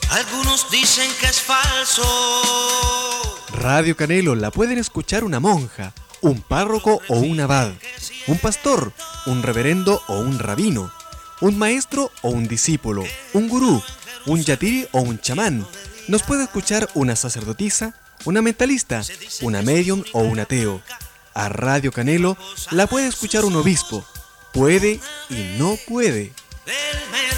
algunos dicen que es falso. Radio Canelo la pueden escuchar una monja, un párroco o un abad, un pastor, un reverendo o un rabino, un maestro o un discípulo, un gurú, un yatiri o un chamán. Nos puede escuchar una sacerdotisa, una mentalista, una medium o un ateo. A Radio Canelo la puede escuchar un obispo. Puede y no puede.